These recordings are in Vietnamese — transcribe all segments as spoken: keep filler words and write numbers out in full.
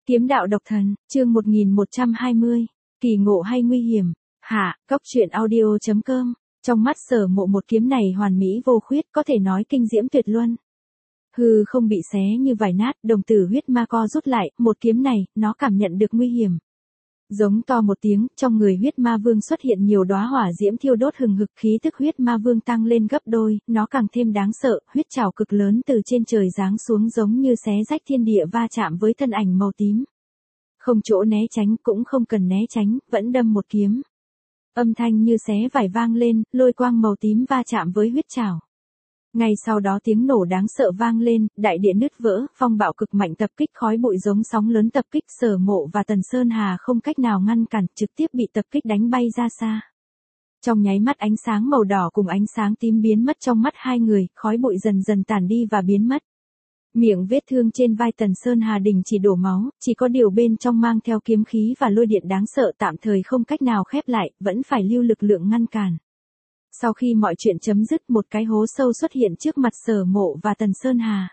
Kiếm đạo độc thần, chương một nghìn một trăm hai mươi, kỳ ngộ hay nguy hiểm. Hạ, Cốc truyện audio chấm com. Trong mắt Sở Mộ một kiếm này hoàn mỹ vô khuyết, có thể nói kinh diễm tuyệt luân. Hư không bị xé như vải nát, đồng tử huyết ma co rút lại, một kiếm này, nó cảm nhận được nguy hiểm. Giống to một tiếng, trong người huyết ma vương xuất hiện nhiều đóa hỏa diễm thiêu đốt hừng hực, khí tức huyết ma vương tăng lên gấp đôi, nó càng thêm đáng sợ, huyết trảo cực lớn từ trên trời giáng xuống giống như xé rách thiên địa va chạm với thân ảnh màu tím. Không chỗ né tránh, cũng không cần né tránh, vẫn đâm một kiếm. Âm thanh như xé vải vang lên, lôi quang màu tím va chạm với huyết trảo. Ngay sau đó tiếng nổ đáng sợ vang lên, đại địa nứt vỡ, phong bạo cực mạnh tập kích, khói bụi giống sóng lớn tập kích, Sở Mộ và Tần Sơn Hà không cách nào ngăn cản, trực tiếp bị tập kích đánh bay ra xa. Trong nháy mắt ánh sáng màu đỏ cùng ánh sáng tím biến mất trong mắt hai người, khói bụi dần dần tàn đi và biến mất. Miệng vết thương trên vai Tần Sơn Hà đình chỉ đổ máu, chỉ có điều bên trong mang theo kiếm khí và lôi điện đáng sợ tạm thời không cách nào khép lại, vẫn phải lưu lực lượng ngăn cản. Sau khi mọi chuyện chấm dứt, một cái hố sâu xuất hiện trước mặt Sở Mộ và Tần Sơn Hà.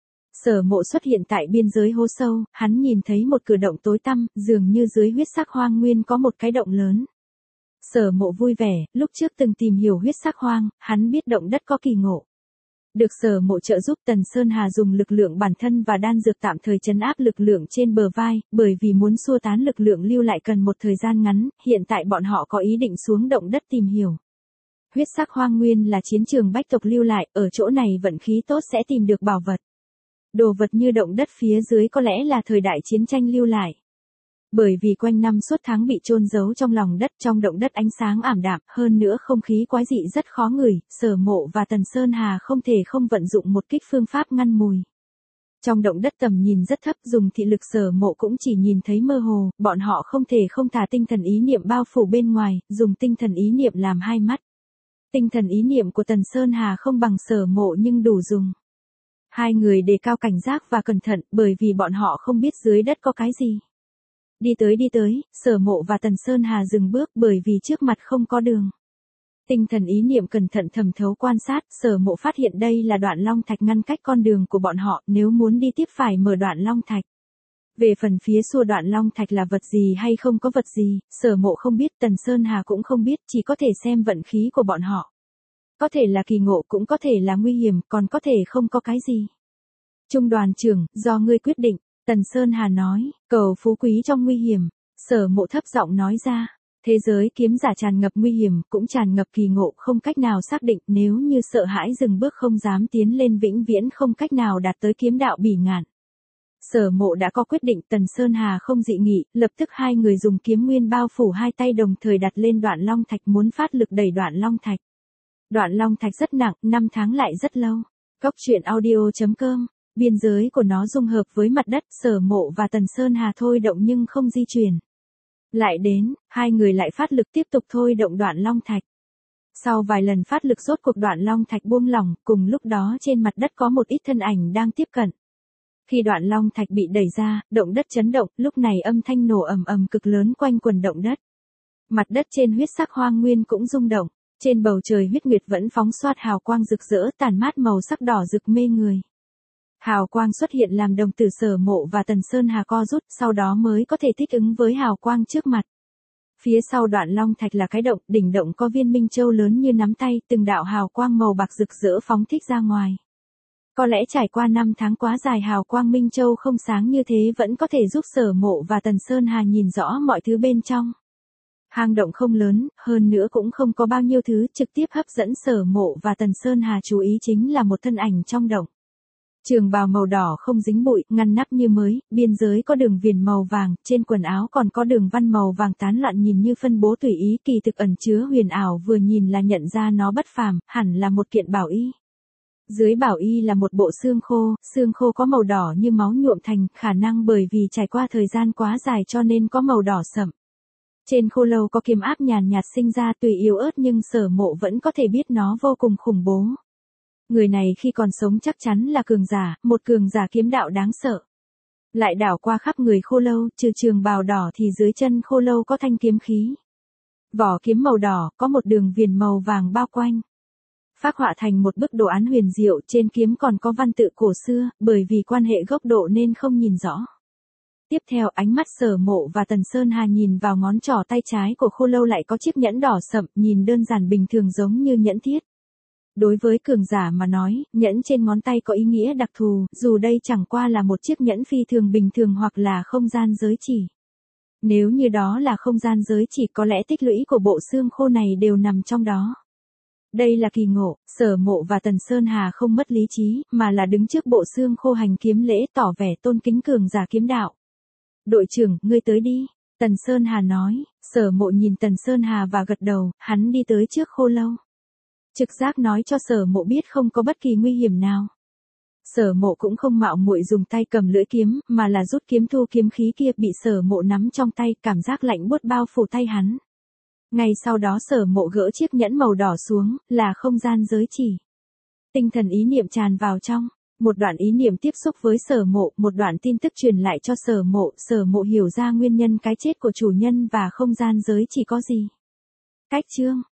Sở Mộ xuất hiện tại biên giới hố sâu, hắn nhìn thấy một cửa động tối tăm, dường như dưới huyết sắc hoang nguyên có một cái động lớn. Sở Mộ vui vẻ, lúc trước từng tìm hiểu huyết sắc hoang, hắn biết động đất có kỳ ngộ. Được Sở Mộ trợ giúp, Tần Sơn Hà dùng lực lượng bản thân và đan dược tạm thời trấn áp lực lượng trên bờ vai, bởi vì muốn xua tán lực lượng lưu lại cần một thời gian ngắn, hiện tại bọn họ có ý định xuống động đất tìm hiểu. Huyết sắc hoang nguyên là chiến trường bách tộc lưu lại, ở chỗ này vận khí tốt sẽ tìm được bảo vật. Đồ vật như động đất phía dưới có lẽ là thời đại chiến tranh lưu lại. Bởi vì quanh năm suốt tháng bị chôn giấu trong lòng đất, trong động đất ánh sáng ảm đạm, hơn nữa không khí quái dị rất khó ngửi, Sở Mộ và Tần Sơn Hà không thể không vận dụng một kích phương pháp ngăn mùi. Trong động đất tầm nhìn rất thấp, dùng thị lực Sở Mộ cũng chỉ nhìn thấy mơ hồ, bọn họ không thể không thả tinh thần ý niệm bao phủ bên ngoài, dùng tinh thần ý niệm làm hai mắt. Tinh thần ý niệm của Tần Sơn Hà không bằng Sở Mộ nhưng đủ dùng. Hai người đề cao cảnh giác và cẩn thận, bởi vì bọn họ không biết dưới đất có cái gì. Đi tới đi tới, Sở Mộ và Tần Sơn Hà dừng bước bởi vì trước mặt không có đường. Tinh thần ý niệm cẩn thận thẩm thấu quan sát, Sở Mộ phát hiện đây là đoạn long thạch ngăn cách con đường của bọn họ, nếu muốn đi tiếp phải mở đoạn long thạch. Về phần phía xua đoạn long thạch là vật gì hay không có vật gì, Sở Mộ không biết, Tần Sơn Hà cũng không biết, chỉ có thể xem vận khí của bọn họ. Có thể là kỳ ngộ, cũng có thể là nguy hiểm, còn có thể không có cái gì. Trung đoàn trưởng, do ngươi quyết định, Tần Sơn Hà nói, cầu phú quý trong nguy hiểm. Sở Mộ thấp giọng nói ra, thế giới kiếm giả tràn ngập nguy hiểm, cũng tràn ngập kỳ ngộ, không cách nào xác định, nếu như sợ hãi dừng bước không dám tiến lên, vĩnh viễn không cách nào đạt tới kiếm đạo bỉ ngạn. Sở Mộ đã có quyết định, Tần Sơn Hà không dị nghị, lập tức hai người dùng kiếm nguyên bao phủ hai tay đồng thời đặt lên đoạn long thạch, muốn phát lực đẩy đoạn long thạch. Đoạn long thạch rất nặng, năm tháng lại rất lâu. Cốc truyện audio chấm com. Biên giới của nó dung hợp với mặt đất, Sở Mộ và Tần Sơn Hà thôi động nhưng không di chuyển. Lại đến, hai người lại phát lực tiếp tục thôi động đoạn long thạch. Sau vài lần phát lực rốt cuộc đoạn long thạch buông lỏng, cùng lúc đó trên mặt đất có một ít thân ảnh đang tiếp cận. Khi đoạn long thạch bị đẩy ra, động đất chấn động, lúc này âm thanh nổ ầm ầm cực lớn quanh quần động đất. Mặt đất trên huyết sắc hoang nguyên cũng rung động, trên bầu trời huyết nguyệt vẫn phóng xoát hào quang rực rỡ, tàn mát màu sắc đỏ rực mê người. Hào quang xuất hiện làm đồng tử Sở Mộ và Tần Sơn Hà co rút, sau đó mới có thể thích ứng với hào quang trước mặt. Phía sau đoạn long thạch là cái động, đỉnh động có viên minh châu lớn như nắm tay, từng đạo hào quang màu bạc rực rỡ phóng thích ra ngoài. Có lẽ trải qua năm tháng quá dài, hào quang minh châu không sáng như thế vẫn có thể giúp Sở Mộ và Tần Sơn Hà nhìn rõ mọi thứ bên trong. Hang động không lớn, hơn nữa cũng không có bao nhiêu thứ, trực tiếp hấp dẫn Sở Mộ và Tần Sơn Hà chú ý chính là một thân ảnh trong động. Trường bào màu đỏ không dính bụi, ngăn nắp như mới, biên giới có đường viền màu vàng, trên quần áo còn có đường văn màu vàng tán loạn, nhìn như phân bố tùy ý, kỳ thực ẩn chứa huyền ảo, vừa nhìn là nhận ra nó bất phàm, hẳn là một kiện bảo y. Dưới bảo y là một bộ xương khô, xương khô có màu đỏ như máu nhuộm thành, khả năng bởi vì trải qua thời gian quá dài cho nên có màu đỏ sậm. Trên khô lâu có kiếm áp nhàn nhạt sinh ra, tùy yếu ớt nhưng Sở Mộ vẫn có thể biết nó vô cùng khủng bố. Người này khi còn sống chắc chắn là cường giả, một cường giả kiếm đạo đáng sợ. Lại đảo qua khắp người khô lâu, trừ trường bào đỏ thì dưới chân khô lâu có thanh kiếm khí. Vỏ kiếm màu đỏ, có một đường viền màu vàng bao quanh. Phác họa thành một bức đồ án huyền diệu, trên kiếm còn có văn tự cổ xưa, bởi vì quan hệ góc độ nên không nhìn rõ. Tiếp theo ánh mắt Sở Mộ và Tần Sơn Hà nhìn vào ngón trỏ tay trái của Khô Lâu lại có chiếc nhẫn đỏ sậm, nhìn đơn giản bình thường giống như nhẫn thiết. Đối với cường giả mà nói, nhẫn trên ngón tay có ý nghĩa đặc thù, dù đây chẳng qua là một chiếc nhẫn phi thường bình thường hoặc là không gian giới chỉ. Nếu như đó là không gian giới chỉ có lẽ tích lũy của bộ xương khô này đều nằm trong đó. Đây là kỳ ngộ, Sở Mộ và Tần Sơn Hà không mất lý trí, mà là đứng trước bộ xương khô hành kiếm lễ tỏ vẻ tôn kính cường giả kiếm đạo. Đội trưởng, ngươi tới đi. Tần Sơn Hà nói, Sở Mộ nhìn Tần Sơn Hà và gật đầu, hắn đi tới trước Khô Lâu. Trực giác nói cho Sở Mộ biết không có bất kỳ nguy hiểm nào. Sở Mộ cũng không mạo muội dùng tay cầm lưỡi kiếm, mà là rút kiếm thu kiếm khí kia bị Sở Mộ nắm trong tay, cảm giác lạnh buốt bao phủ tay hắn. Ngay sau đó Sở Mộ gỡ chiếc nhẫn màu đỏ xuống, là không gian giới chỉ. Tinh thần ý niệm tràn vào trong, một đoạn ý niệm tiếp xúc với Sở Mộ, một đoạn tin tức truyền lại cho Sở Mộ, Sở Mộ hiểu ra nguyên nhân cái chết của chủ nhân và không gian giới chỉ có gì. Cách chương